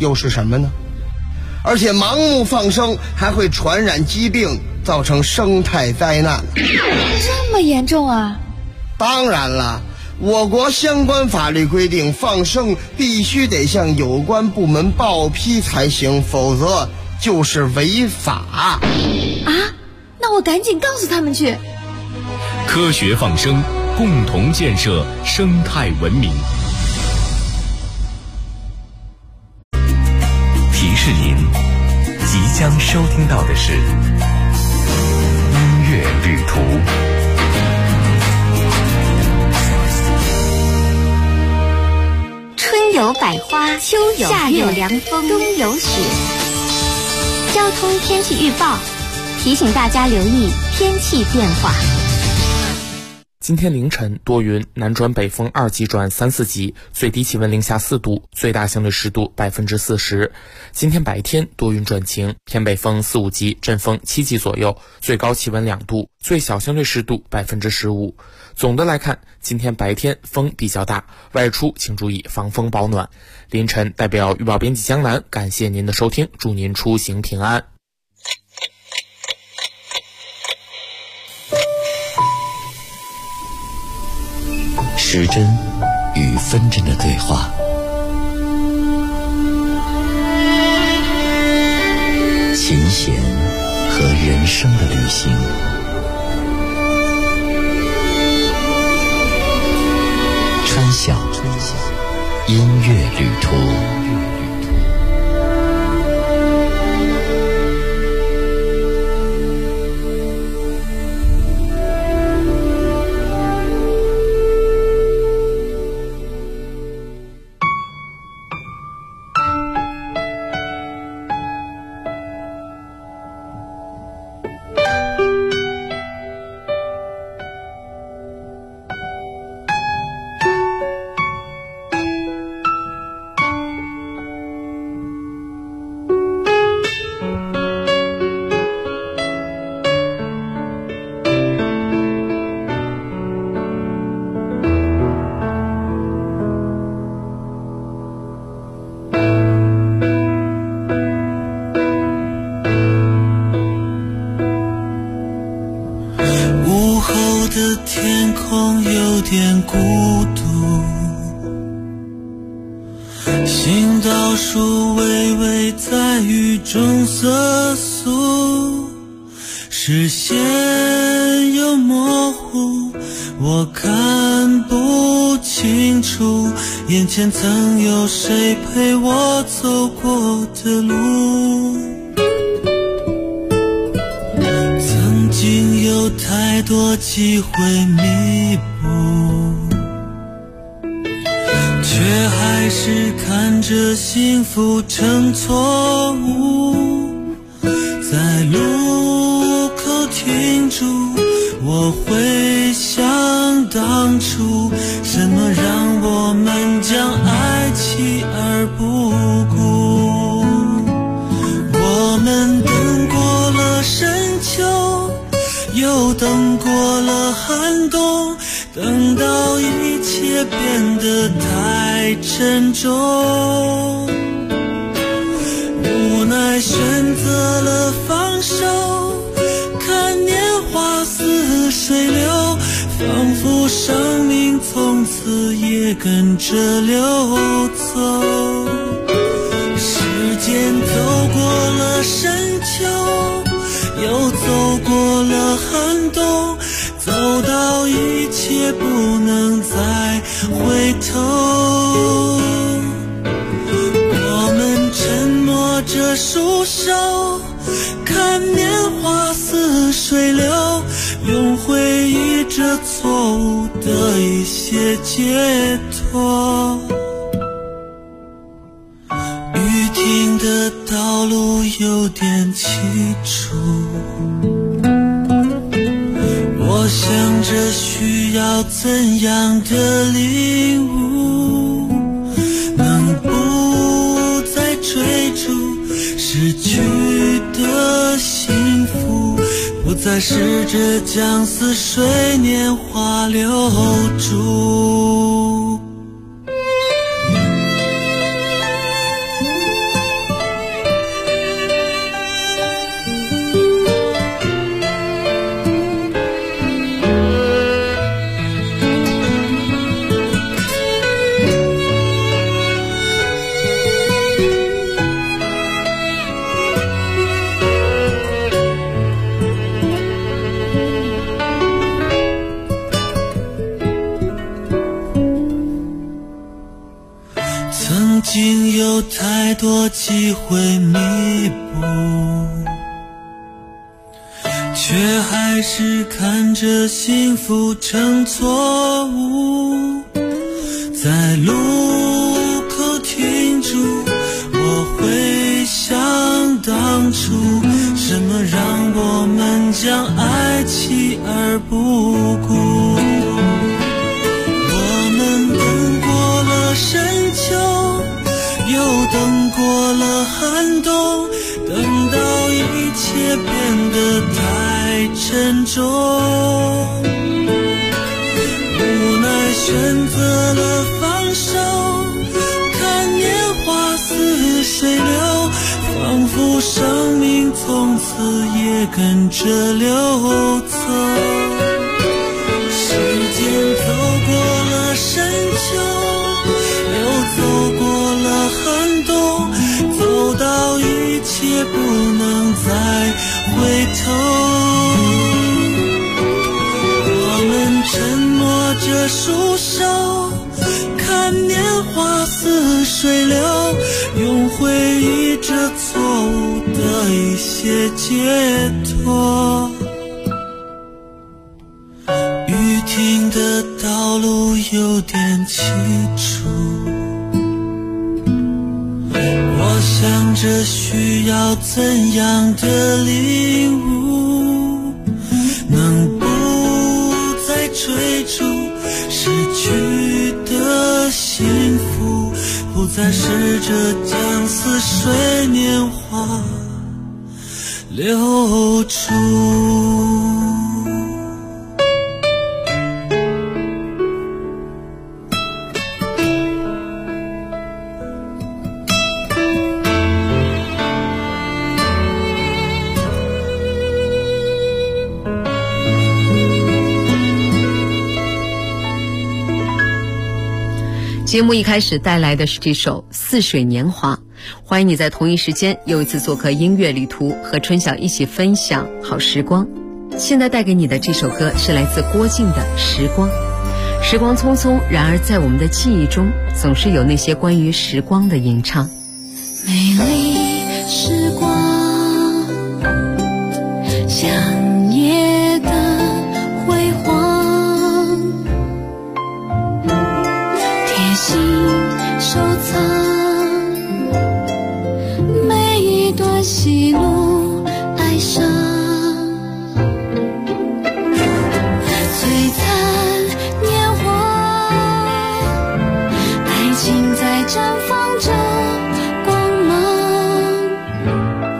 又是什么呢？而且盲目放生还会传染疾病，造成生态灾难。 这么严重啊？ 当然了，我国相关法律规定，放生必须得向有关部门报批才行，否则就是违法。 啊？那我赶紧告诉他们去。 科学放生，共同建设生态文明。 提示您，即将收听到的是音乐旅途。 春有百花，秋有夏有凉风，冬有雪。交通天气预报提醒大家留意天气变化。 今天凌晨多云，南转北风2级转3、4级，最低气温零下4度，最大相对湿度40%。今天白天多云转晴，偏北风4、5级，阵风7级左右，最高气温2度，最小相对湿度15%。总的来看，今天白天风比较大，外出请注意防风保暖。凌晨代表预报编辑江南，感谢您的收听，祝您出行平安。 时针与分针的对话，琴弦和人生的旅行，川晓音乐旅途。 点孤独，行道树微微在雨中瑟缩，视线又模糊，我看不清楚眼前曾有谁陪我走过的路。曾经有太多机会弥补，却还是看着幸福成错误。在路口停住，我会想当初，什么让我们将爱弃而不顾。我们等过了深秋，又等过了寒冬，等到一切变得太沉重，无奈选择了放手，看年华似水流，仿佛生命从此也跟着流走。时间走过了深秋，又走过了寒冬，走到一切不能再回头。我们沉默着束手，看年华似水流，用回忆这错误的一些解脱。雨停的道路有点凄楚，我想着需要怎样的领悟，能不再追逐失去的幸福，不再试着将似水年华留住。 有太多机会弥补，却还是看着幸福成错误。在路口停住，我会想当初，什么让我们将爱弃而不顾。我们等过了深秋，又等过了寒冬，等到一切变得太沉重，无奈选择了放手，看年华似水流，仿佛生命从此也跟着流走。时间走过了深秋，又走过了寒冬，走到一切不能再回头。我们沉默着束手，看年华似水流，用回忆这错误的一些解脱。雨停的道路有点凄楚，我想着需要怎样的领悟，能不再追逐失去的幸福，不再试着将似水年华留住。 节目一开始带来的是这首《似水年华》，欢迎你在同一时间又一次做客音乐旅途，和春晓一起分享好时光。现在带给你的这首歌是来自郭靖的《时光》。时光匆匆，然而在我们的记忆中，总是有那些关于时光的吟唱。 美丽时光，像夜的辉煌，贴心收藏每一段喜怒哀伤，璀璨年华，爱情在绽放着光芒。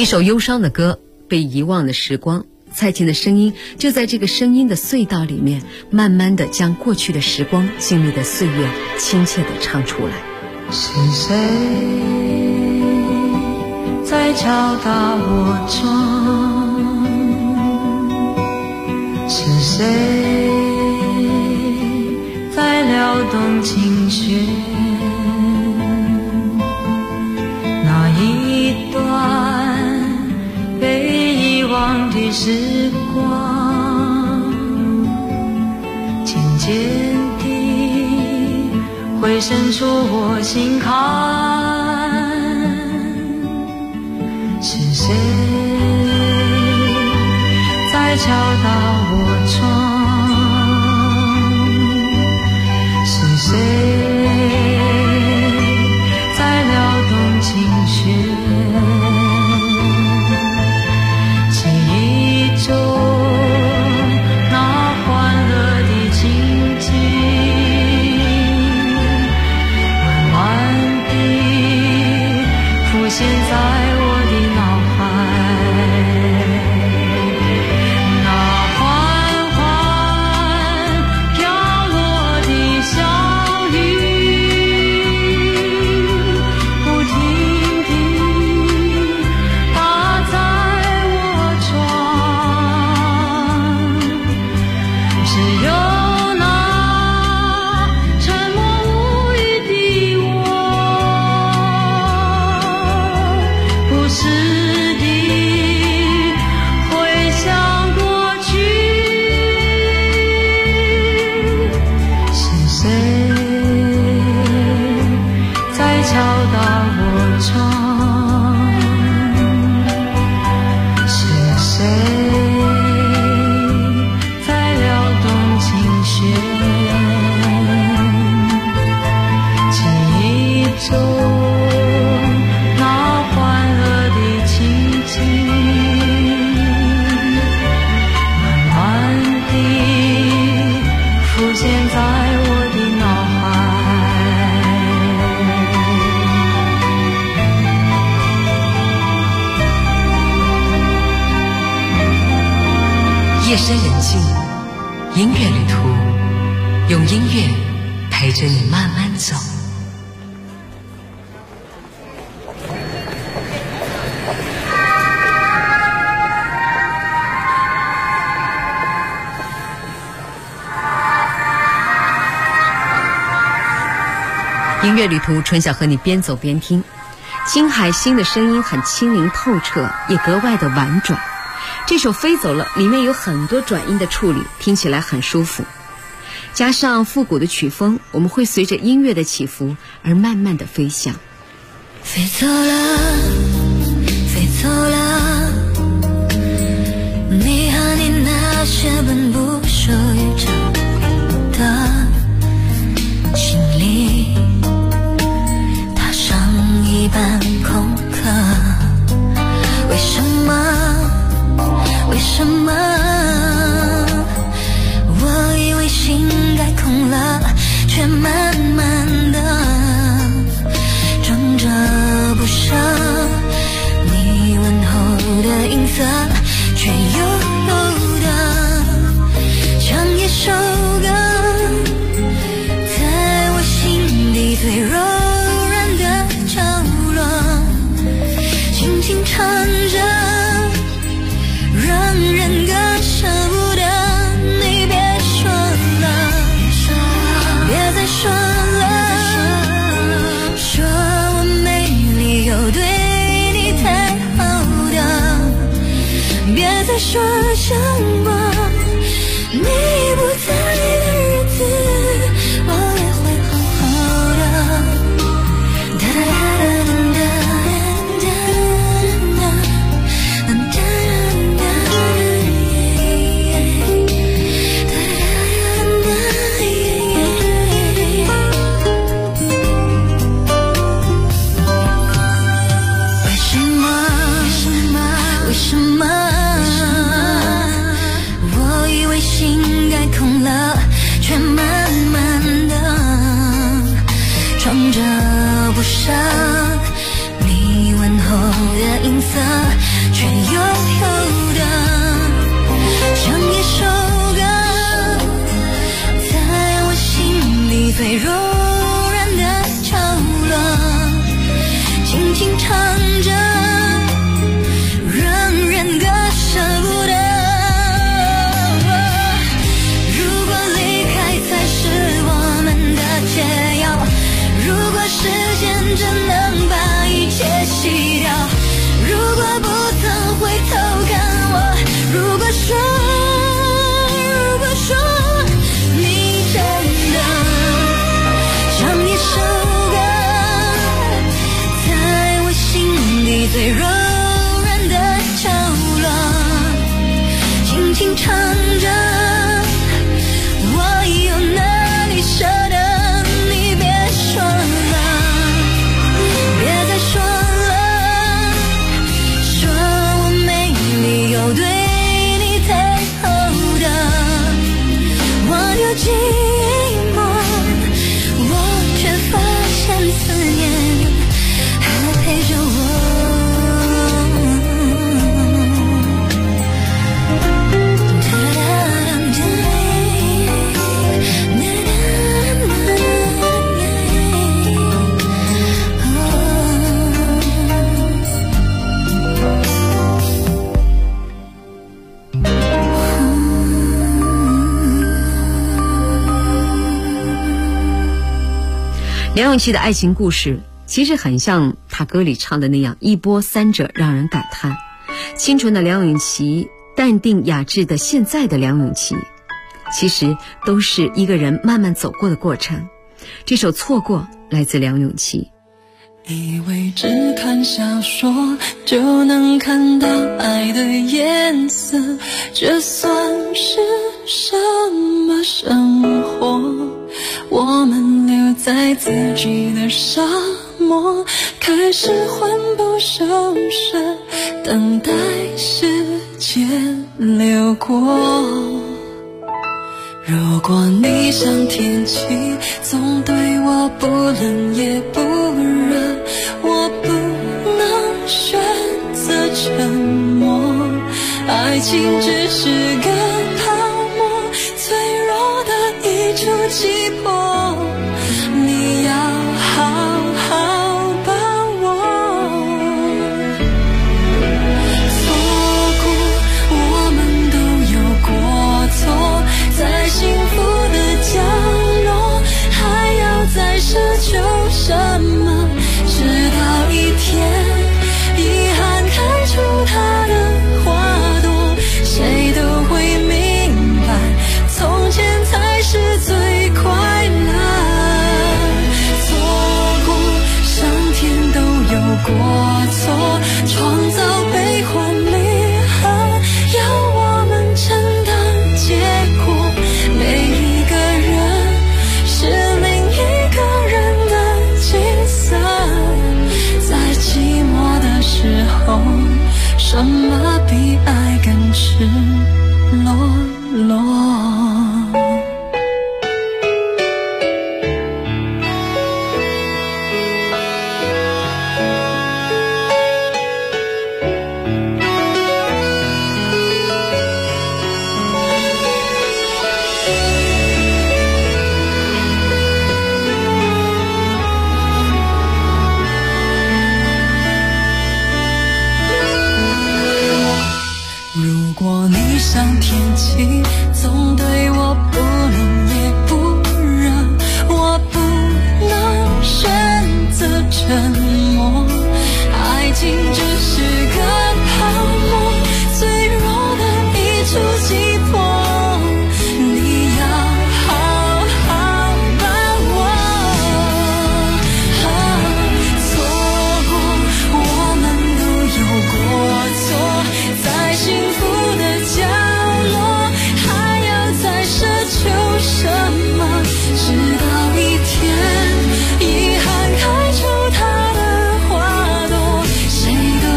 一首忧伤的歌，被遗忘的时光。蔡琴的声音就在这个声音的隧道里面，慢慢地将过去的时光、经历的岁月亲切地唱出来。 是谁在敲打我窗？是谁在撩动琴弦？那一段被遗忘的时光，渐渐地会渗出我心坎。是谁在敲打我窗？是谁在撩动琴弦？记忆中那欢乐的情景，慢慢地浮现在我的脑海。那缓缓飘落的小雨，不停地打在我窗，只有那沉默无语的我，不时地回想过去。是谁在敲打我窗？是谁在撩动琴弦？记忆中那欢乐的情景，慢慢地浮现在我的脑海。 夜深人静，音乐旅途，用音乐陪着你慢慢走。音乐旅途，春晓和你边走边听。金海心的声音很轻灵透彻，也格外的婉转。这首《飞走了》里面有很多转音的处理，听起来很舒服。加上复古的曲风，我们会随着音乐的起伏而慢慢的飞翔。 飞走了，飞走了，你和你那些本不属于这的心里，踏上一班空客。为什么？为什么？我以为心该空了，却慢慢的装着不舍。你问候的音色，却悠悠的像一首歌，在我心底最柔软的角落，轻轻唱着，让人割舍不得。你别说了，别再说了，说我没理由对你太好的，别再说什么你不在的日子，我也会好好的。哒哒哒哒哒哒为什么？我以为心该空了，却慢慢的装着不舍。你问候后的音色却悠悠的像一首歌，在我心里最柔软的角落，轻轻唱着，让人割舍不得。如果离开才是我们的解药，如果时间真能把一切洗掉，如果不曾回头看我，如果说你真的像一首歌，在我心里最柔软的角落，轻轻唱着，我有哪里舍得，你别说了，别再说了，说我没理由对你太厚的，我就寂寞，我却发现思念还陪着我。 梁咏琪的爱情故事其实很像他歌里唱的那样，一波三折，让人感叹。清纯的梁咏琪，淡定雅致的现在的梁咏琪，其实都是一个人慢慢走过的过程。这首《错过》来自梁咏琪。 以为只看小说就能看到爱的颜色，这算是什么生活？我们留在自己的沙漠，开始魂不守舍，等待时间流过。如果你像天气，总对我不冷也不热，我不能选择沉默。爱情只是个泡沫，脆弱的一触即破，你要好好把握。错过，我们都有过错，在幸福的角落，还要再奢求什么？直到一天，遗憾开出它的花朵，谁都会明白，从前才是最快乐。错过，上天都有过错，创造悲欢离合，要我们承担结果。每一个人是另一个人的景色，在寂寞的时候，什么比爱更赤裸裸？如果你像天气，总对我不冷也不热，我不能选择沉默。爱情只是个泡沫，脆弱的一触即破，你要好好把握。错过，我们都有过错，在幸福的角落，还要再奢求什么？直到一天，遗憾开出它的花朵，谁都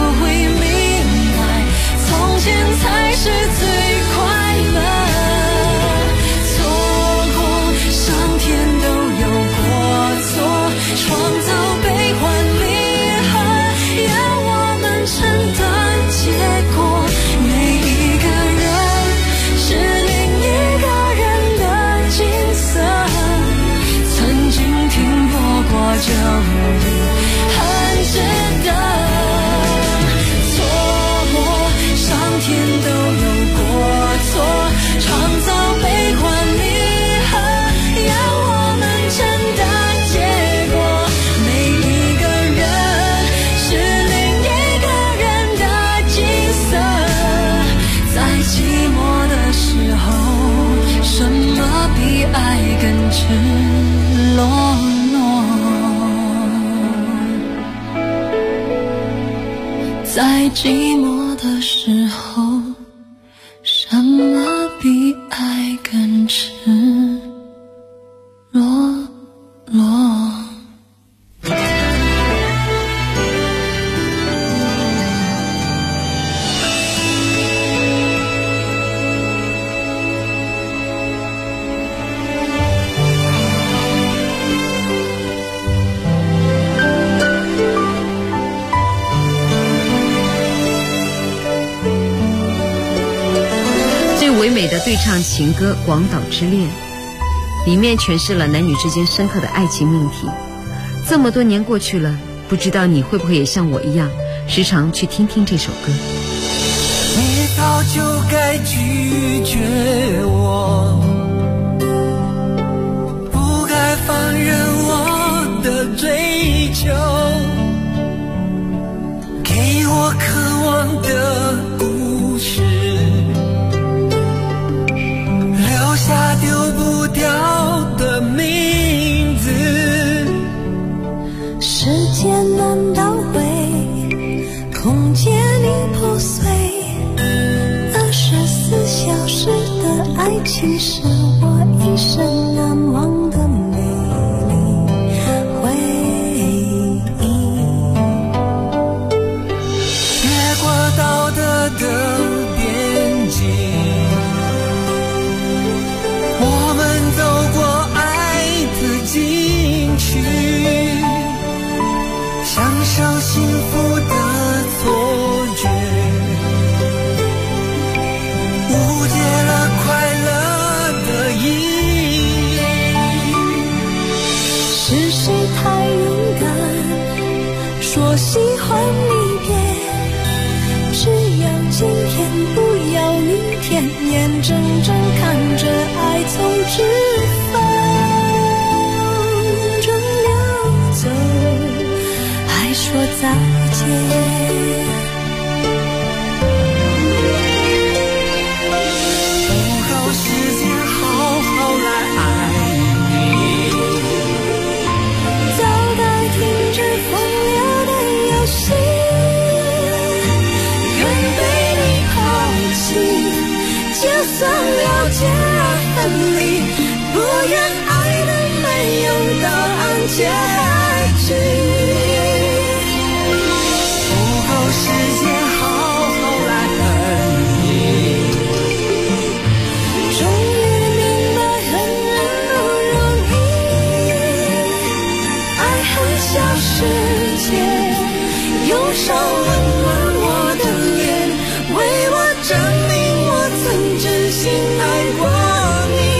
就很值得。错过上天都有过错，创造悲欢离合，要我们承担结果。每一个人是另一个人的景色，在寂寞的时候，什么比爱更赤裸裸？在寂寞的时候，什么比爱更赤裸裸？ 唯美的对唱情歌《广岛之恋》，里面诠释了男女之间深刻的爱情命题。这么多年过去了，不知道你会不会也像我一样，时常去听听这首歌。 你早就该拒绝我，不该放任我的追求，给我渴望的故事，留下丢不掉的名字。 时间难倒回，空间已破碎，24小时的爱情是我一生难忘的美丽回忆。 越过道德的边境，我们走过爱的禁区，享受幸福的错觉，误解了快乐的意义。 是谁太勇敢，说喜欢离别，只要今天不要明天，眼睁睁看着爱从指缝中流走，还说再见。 不够时间好好来爱你， 早该停止风流的游戏，愿被你抛弃，就算了解而分离，不愿爱的没有答案结局。 不够时间好好来恨你， 终于明白很不容易，爱恨小世界，用手温暖我的脸，为我证明我曾真心爱过你。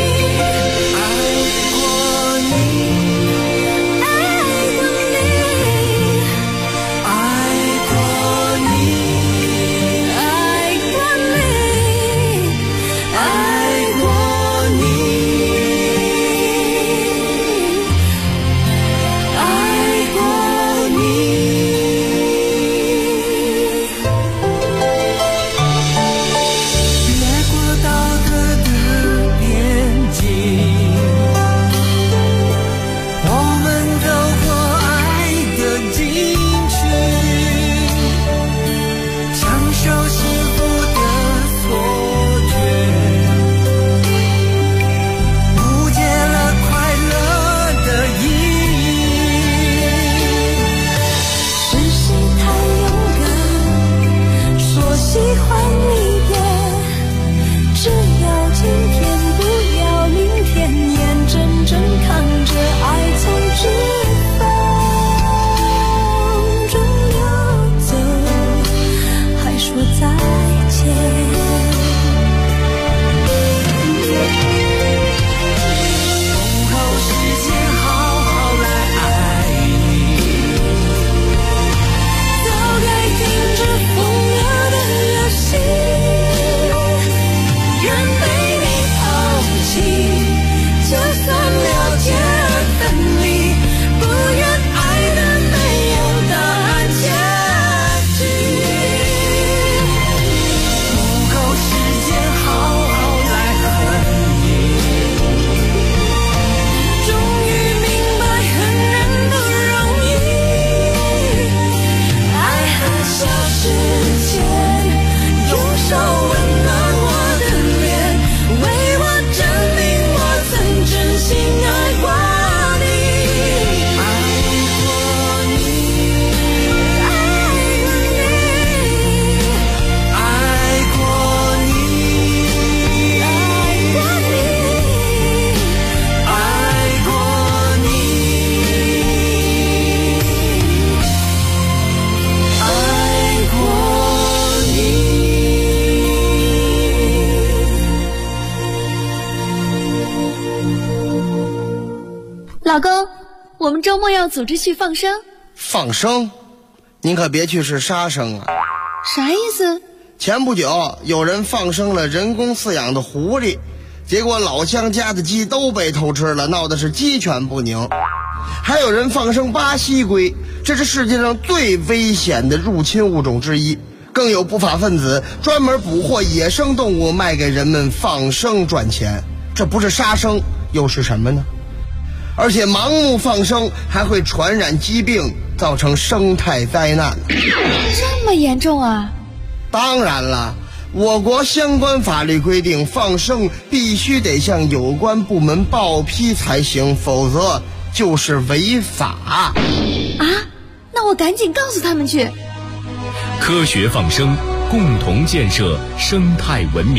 周末要组织去放生。 放生？您可别去是杀生啊！ 啥意思？ 前不久有人放生了人工饲养的狐狸，结果老乡家的鸡都被偷吃了，闹的是鸡犬不宁。还有人放生巴西龟，这是世界上最危险的入侵物种之一。更有不法分子专门捕获野生动物卖给人们放生赚钱，这不是杀生又是什么呢？而且盲目放生还会传染疾病，造成生态灾难。 这么严重啊？ 当然了，我国相关法律规定，放生必须得向有关部门报批才行，否则就是违法。 啊？那我赶紧告诉他们去。 科学放生，共同建设生态文明。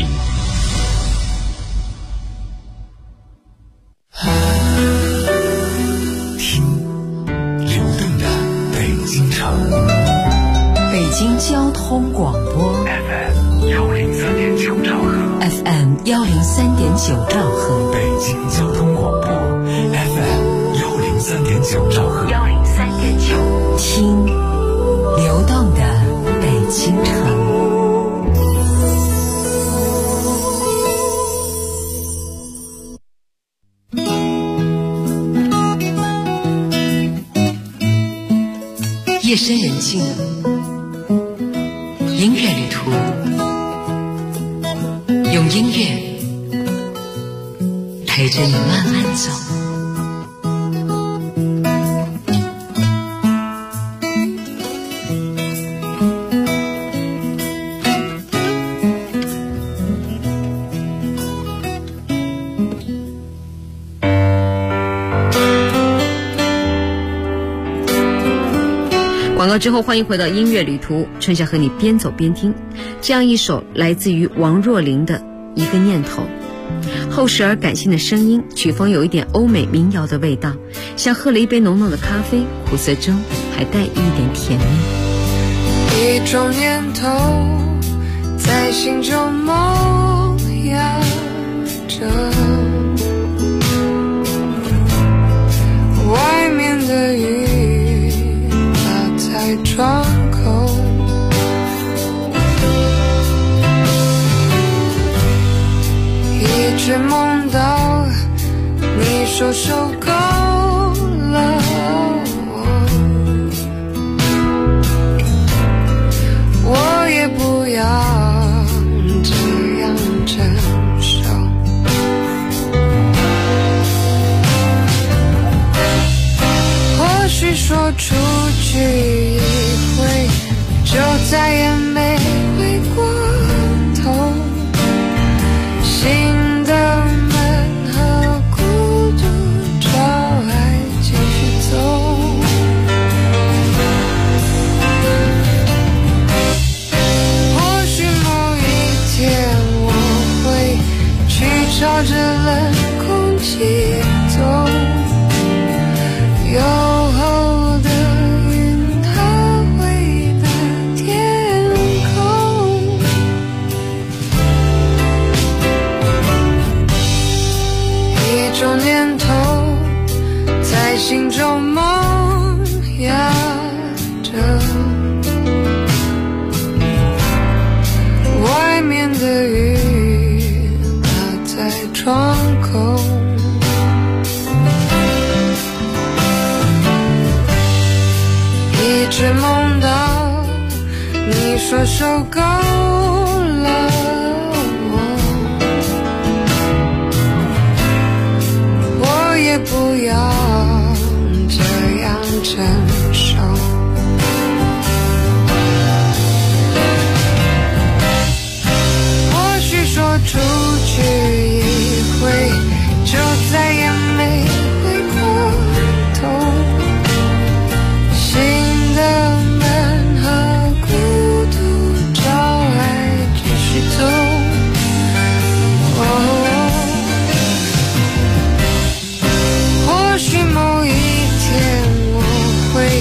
听流动的北京城， 北京交通广播 FM103.9兆赫 ，FM103.9兆赫， 北京交通广播 FM103.9兆赫 ，103.9，听流动的北京城。夜深人静，音乐旅途，用音乐陪着你慢慢走。广告之后，欢迎回到音乐旅途，春夏和你边走边听。这样一首来自于王若琳的《一个念头》，厚实而感性的声音，曲风有一点欧美民谣的味道，像喝了一杯浓浓的咖啡，苦涩中还带一点甜蜜。 一种念头在心中萌芽着，外面的雨在窗口，一直梦到你说受够了，我也不要这样承受。或许说出去一回，就再也没回过头，新的门和孤独照还继续走。或许某一天我会去朝着冷空气走，有后的云它会的天空，一种念头在心中萌芽着，外面的雨打在窗口，一直梦到你说受够了，我也不要这样承受。或许说出去一回，就再也没回过头，新的门和孤独照还继续走。或许某一天我会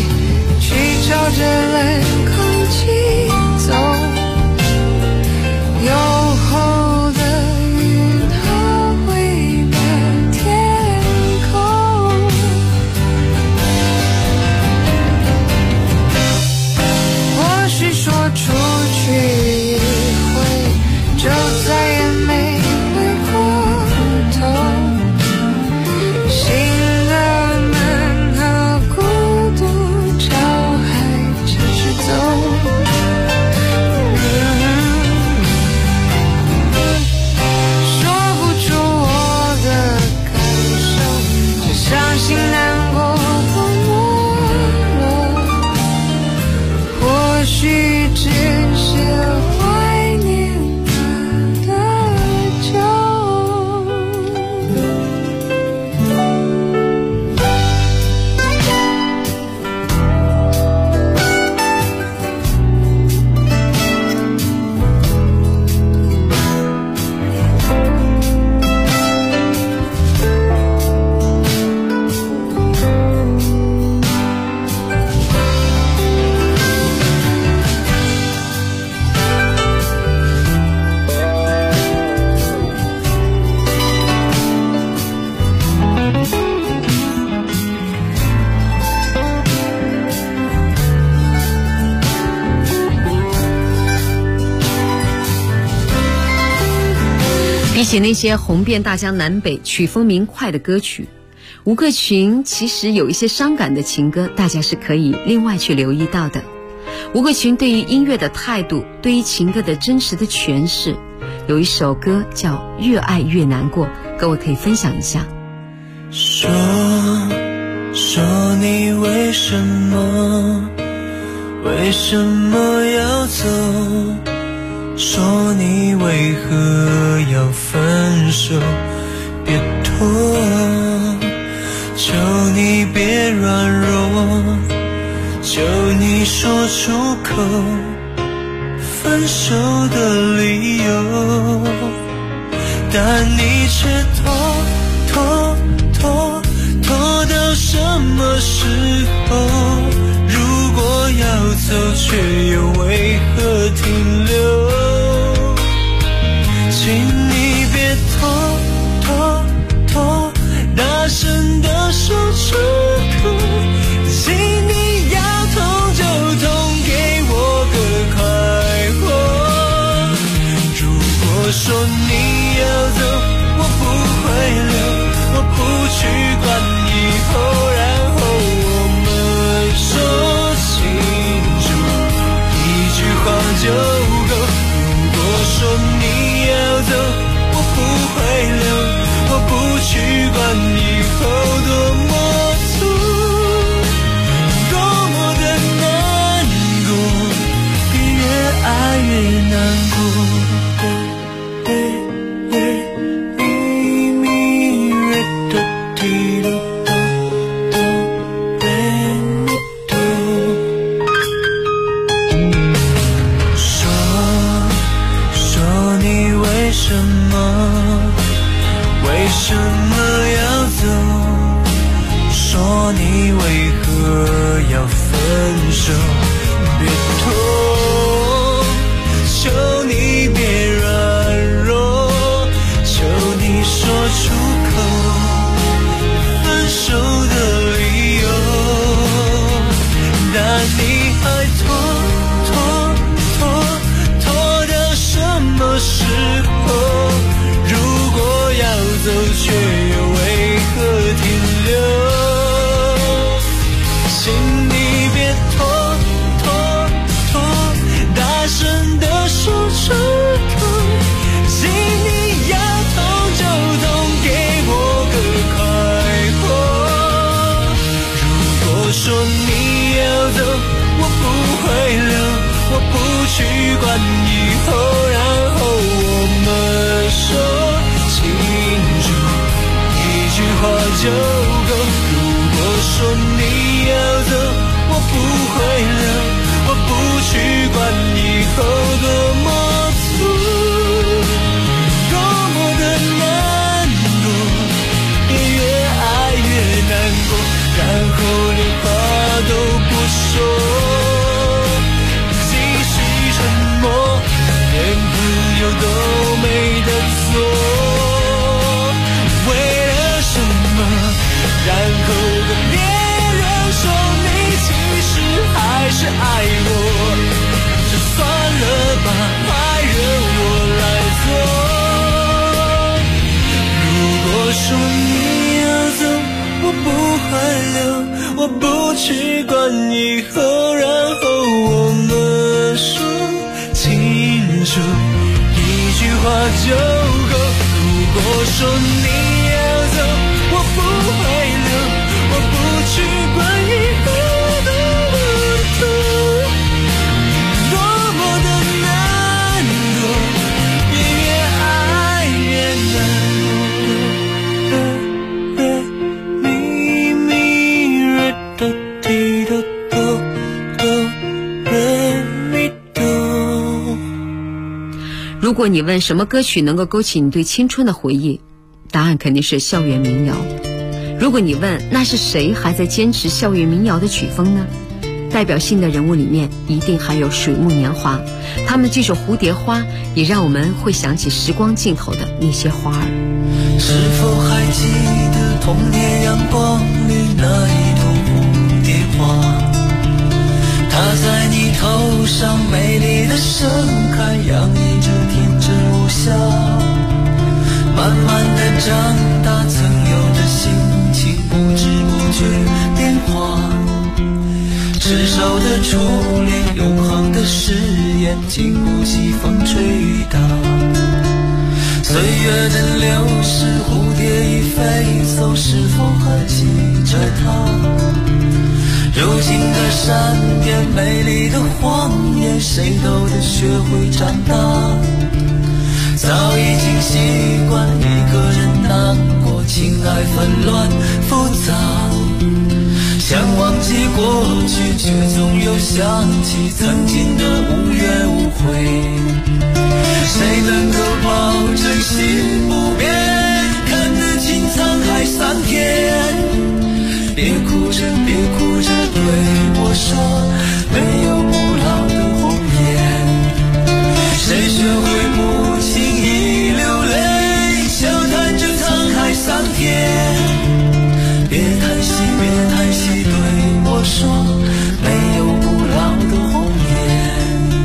起那些红遍大江南北、曲风明快的歌曲，吴克群其实有一些伤感的情歌，大家是可以另外去留意到的。吴克群对于音乐的态度，对于情歌的真实的诠释，有一首歌叫《越爱越难过》，各位可以分享一下。 说你为什么要走？说你为何要分手？别拖，求你别软弱，求你说出口分手的理由，但你却拖到什么时候？如果要走，却又为何停留？请你别拖，大声地说出口，请你要痛就痛，给我个快活。如果说你要走，我不会留，我不去管以后，然后我们说清楚，一句话就够。如果说你要走，我不会留，我不去管以后多么痛，多么的难过，别越爱越难过。为什么要走？说你为何要分手？别拖，求你别软弱，求你说出口分手的理由，但你还拖到什么时候？如果要走，却又为何停留？请你别拖，大声地说出口，请你要痛就痛，给我个快活。如果说你要走，我不会留，我不去管以后，然后我们说清楚，一句话就够。如果说你要走，我不会留，我不去管以后多么痛，多么的难过，别越爱越难过，然后连话都不说，继续沉默，连朋友都没得做。为了什么？然后跟别人说你其实还是爱我，就算了吧，坏人我来做。如果说你要走，我不会留，我不去管以后，然后我们说清楚，一句话就够。如果说你要走，我不会留，我不去管以后多么痛，多么的难过，别越爱越难过。咪咪瑞哆提哆哆哆瑞咪哆。 如果你问什么歌曲能够勾起你对青春的回忆，答案肯定是校园民谣。如果你问那是谁还在坚持校园民谣的曲风呢？代表性的人物里面一定还有水木年华，他们这首《蝴蝶花》也让我们会想起时光尽头的那些花儿。 是否还记得童年阳光里那一朵蝴蝶花？它在你头上美丽的盛开，洋溢着天真无瑕。 慢慢的长大，曾有的心情不知不觉变化，执手的初恋，永恒的誓言，经不起风吹雨打。岁月的流逝，蝴蝶已飞走，是否还记着它？如今的山边，美丽的谎言，谁都得学会长大。早已经习惯一个人难过，情爱纷乱复杂。想忘记过去，却总又想起曾经的无怨无悔。谁能够保证心不变，看得清沧海桑田？别哭着，别哭着，对我说，没有不老的红颜。谁学会不轻易流泪，笑谈着沧海桑田？别叹息，别叹息，对我说，没有不老的红颜。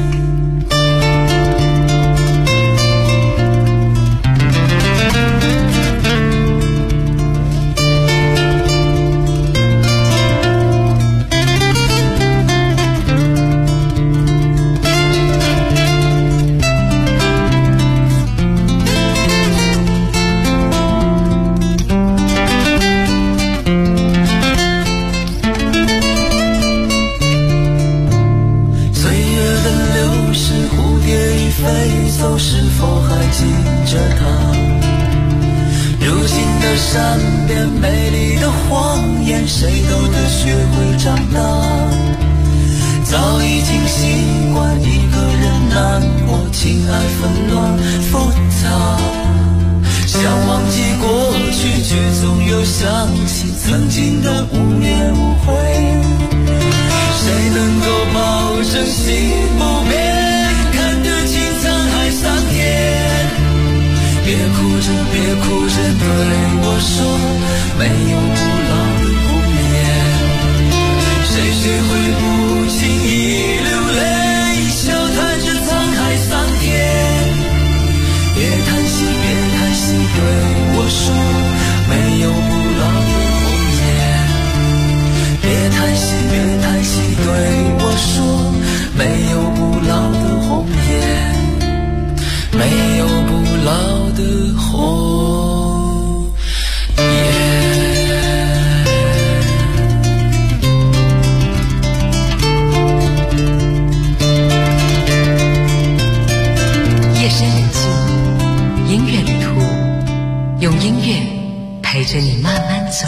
是否还记着他？如今的山边，美丽的谎言，谁都得学会长大。早已经习惯一个人难过，情爱纷乱复杂。想忘记过去，却总又想起曾经的无怨无悔。谁能够保证心不变？别哭着，别哭着，对我说，没有不老的红颜。谁学会不轻易流泪，笑谈着沧海桑田？别叹息，别叹息，对我说，没有不老的红颜。别叹息，别叹息，对我说，没有不老的红颜。没有不老的红颜。 夜深人静，音乐旅途，用音乐陪着你慢慢走。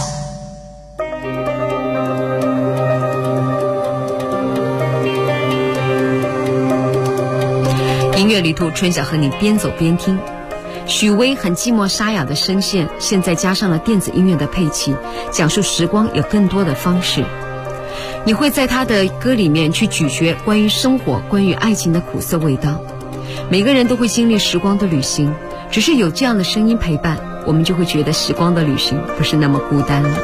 音乐旅途，春晓和你边走边听。许巍很寂寞沙哑的声线，现在加上了电子音乐的配器，讲述时光有更多的方式。你会在他的歌里面去咀嚼关于生活、关于爱情的苦涩味道。每个人都会经历时光的旅行，只是有这样的声音陪伴，我们就会觉得时光的旅行不是那么孤单了。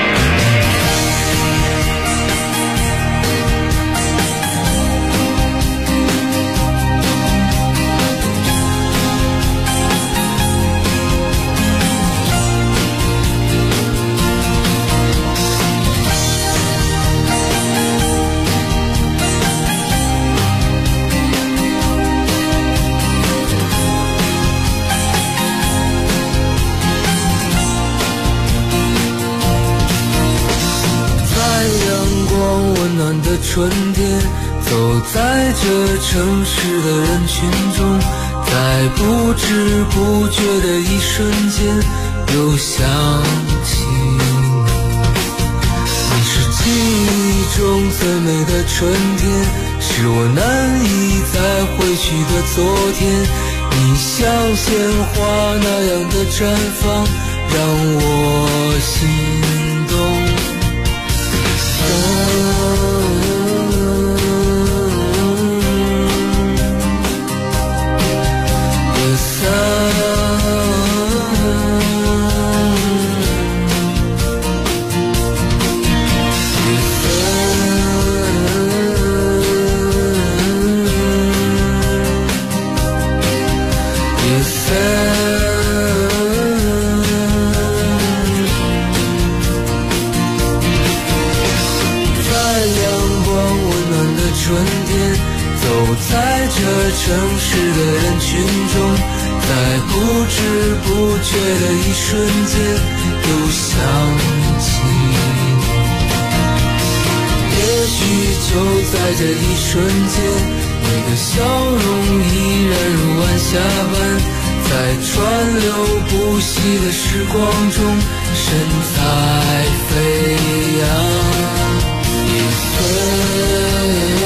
春天，走在这城市的人群中，在不知不觉的一瞬间，又想起你。你是记忆中最美的春天，是我难以再回去的昨天。你像鲜花那样的绽放，让我心动。 春天，走在这城市的人群中，在不知不觉的一瞬间又想起你。也许就在这一瞬间，你的笑容依然如晚霞般，在川流不息的时光中神采飞扬。一岁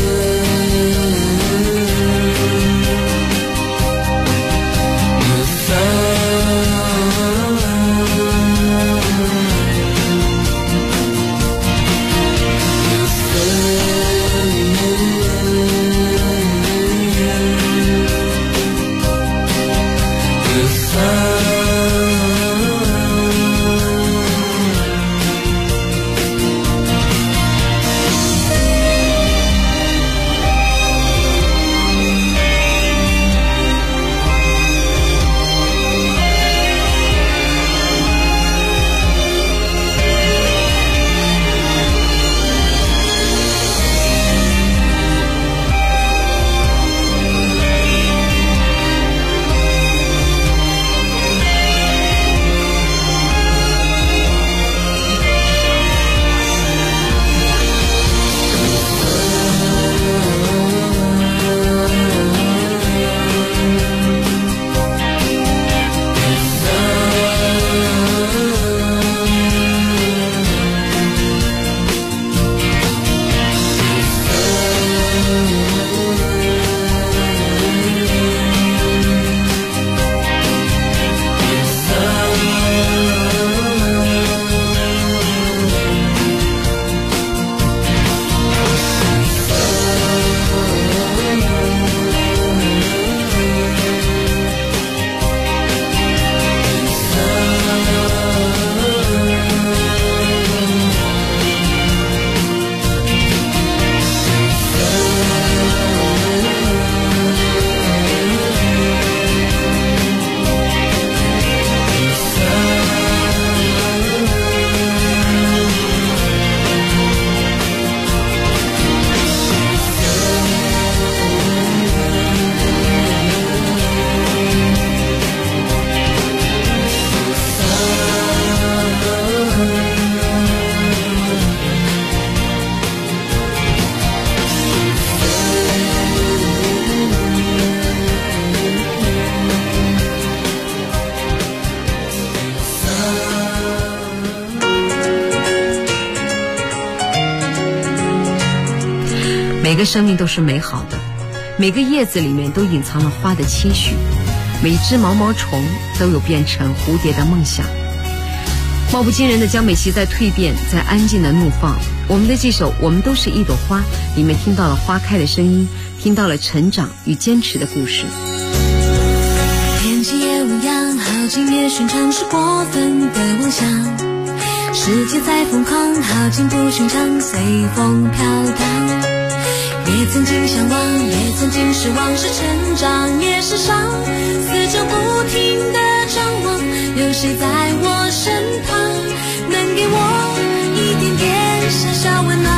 每个生命都是美好的，每个叶子里面都隐藏了花的期许，每一只毛毛虫都有变成蝴蝶的梦想。貌不惊人的江美琪在蜕变，在安静的怒放。我们的这首《我们都是一朵花》里面听到了花开的声音，听到了成长与坚持的故事。 天气也无恙，好景也寻常，是过分的妄想。世界再疯狂，好景不寻常，随风飘荡。也曾经向往，也曾经失望，是成长也是伤。四周不停的张望，有谁在我身旁，能给我一点点小小温暖。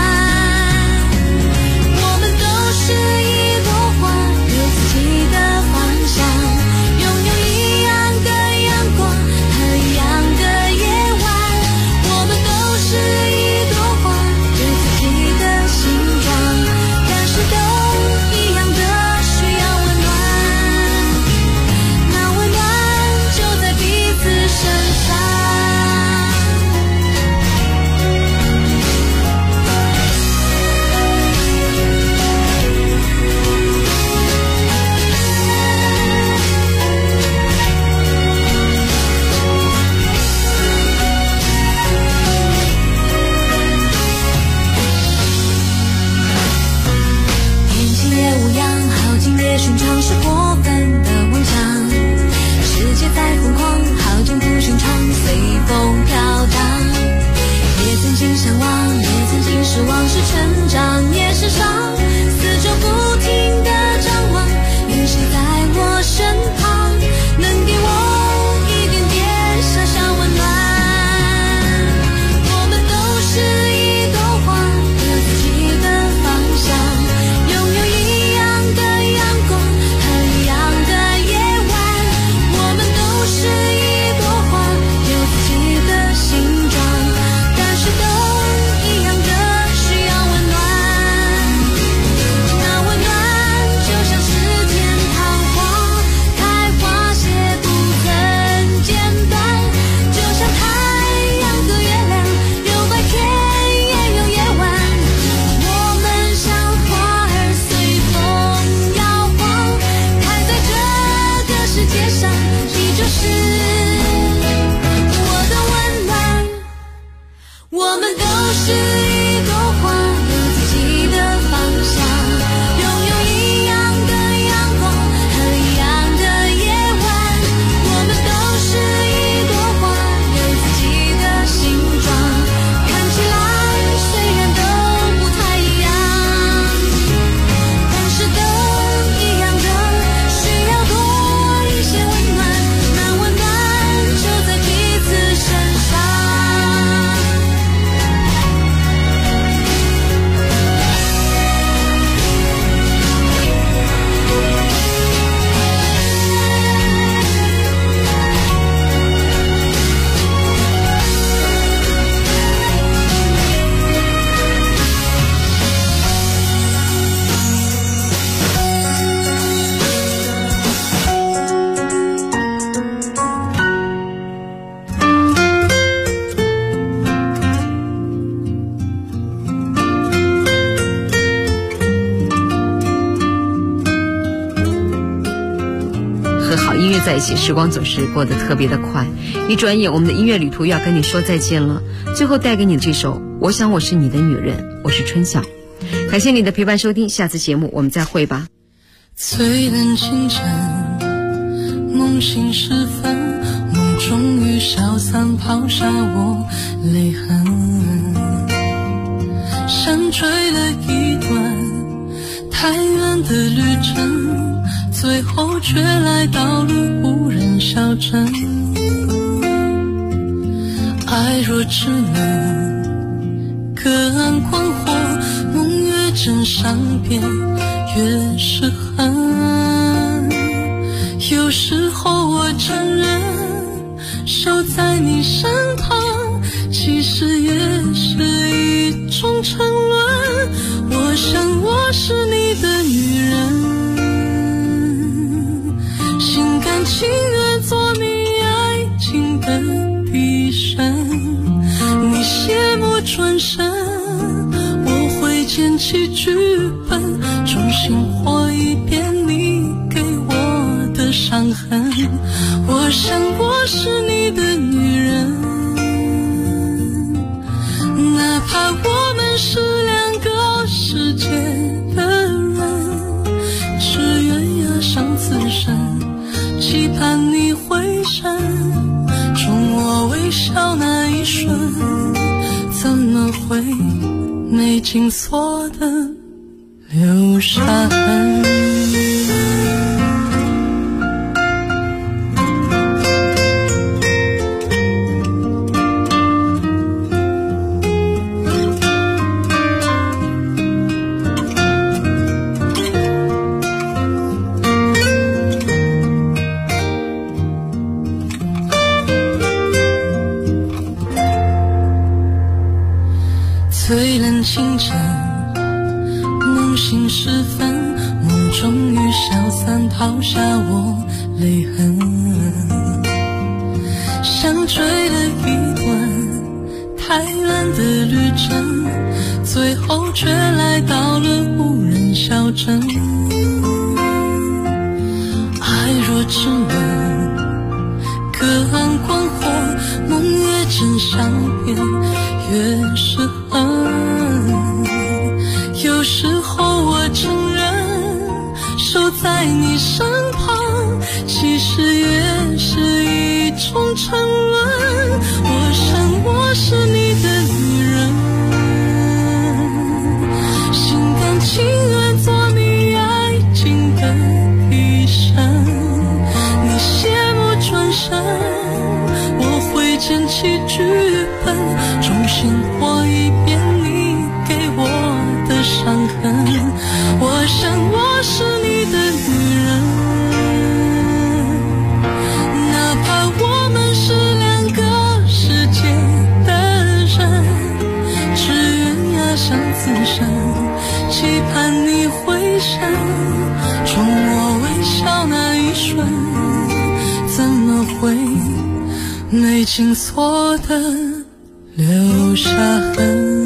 我们都是一朵花，有自己的方向，拥有一样的阳光和一样的夜晚。我们都是一朵花，有自己的形状，但是都一样的需要温暖。那温暖就在彼此身上。寻常是过分的妄想，世界再疯狂，好景不寻常，随风飘荡。也曾经向往，也曾经失望，是成长也是伤。四周不停的张望，有谁在我身旁，能给我一点点小小温暖。我们都是一朵花，有自己的方向， 音乐在一起，时光总是过得特别的快。一转眼，我们的音乐旅途要跟你说再见了。最后带给你这首《我想我是你的女人》，我是春晓。感谢你的陪伴收听，下次节目我们再会吧。 最冷清晨，梦醒时分，梦终于消散，抛下我泪痕，山追了一段太远的旅程，最后却来到了无人小镇。爱若只能隔岸观火，梦越真善变越是恨。有时候我承认，守在你身旁其实也是一种沉沦。我想我是你的女人，心甘情愿做你爱情的替身。你谢幕转身，我会捡起剧本，重新活一遍你给我的伤痕。我想我是你的女人，哪怕我们是两个世界的人，只愿压上此生，期盼你回神，冲我微笑那一瞬，怎么会没紧锁的留下痕。最冷清晨，梦醒时分，梦终于消散，抛下我泪痕，像追了一段太远的旅程，最后却来到了无人小镇。爱若只能隔岸观火，梦越真相变越是恨。有时候我承认，守在你身旁其实也是一种沉沦。我想我是你的女人，心甘情愿做你爱情的替身。你谢幕转身，我会捡起剧本，重新活一遍你给我的伤痕。我想我是你的女人，哪怕我们是两个世界的人，只愿压上此生，期盼你回神，冲我微笑那一瞬，怎么会没紧锁的留下痕。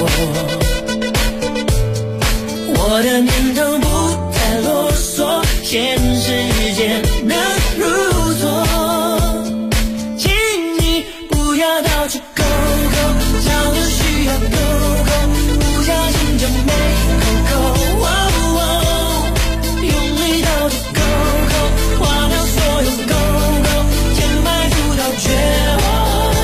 我的念头不再啰嗦， 现实间能如昨，请你不要到处勾勾，找的需要勾勾，不小心就没勾勾，用力到处勾勾，划掉所有勾勾，填埋不到绝望。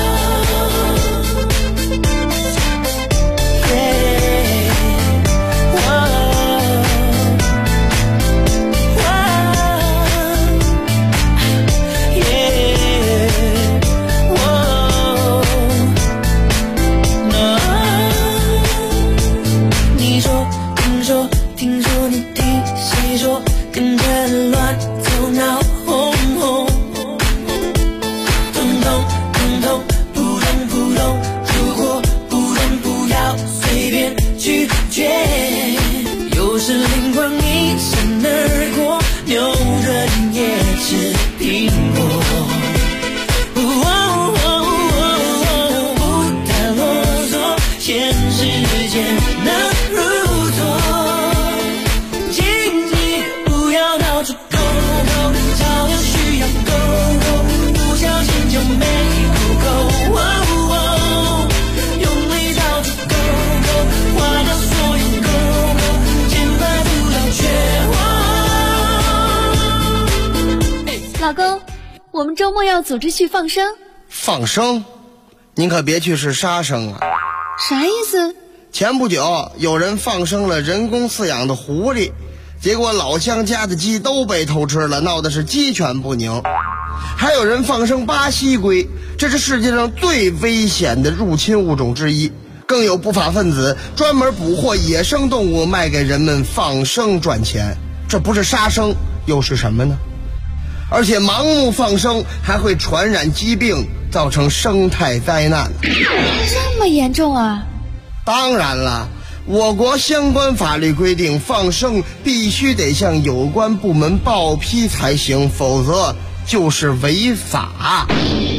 老公，我们周末要组织去放生。 放生？您可别去是杀生啊！ 啥意思？ 前不久有人放生了人工饲养的狐狸，结果老乡家的鸡都被偷吃了，闹的是鸡犬不宁。还有人放生巴西龟，这是世界上最危险的入侵物种之一。更有不法分子专门捕获野生动物卖给人们放生赚钱，这不是杀生又是什么呢？而且盲目放生还会传染疾病，造成生态灾难。 这么严重啊？ 当然了，我国相关法律规定，放生必须得向有关部门报批才行，否则就是违法。 啊？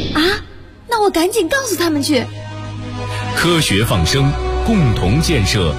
那我赶紧告诉他们去。 科学放生，共同建设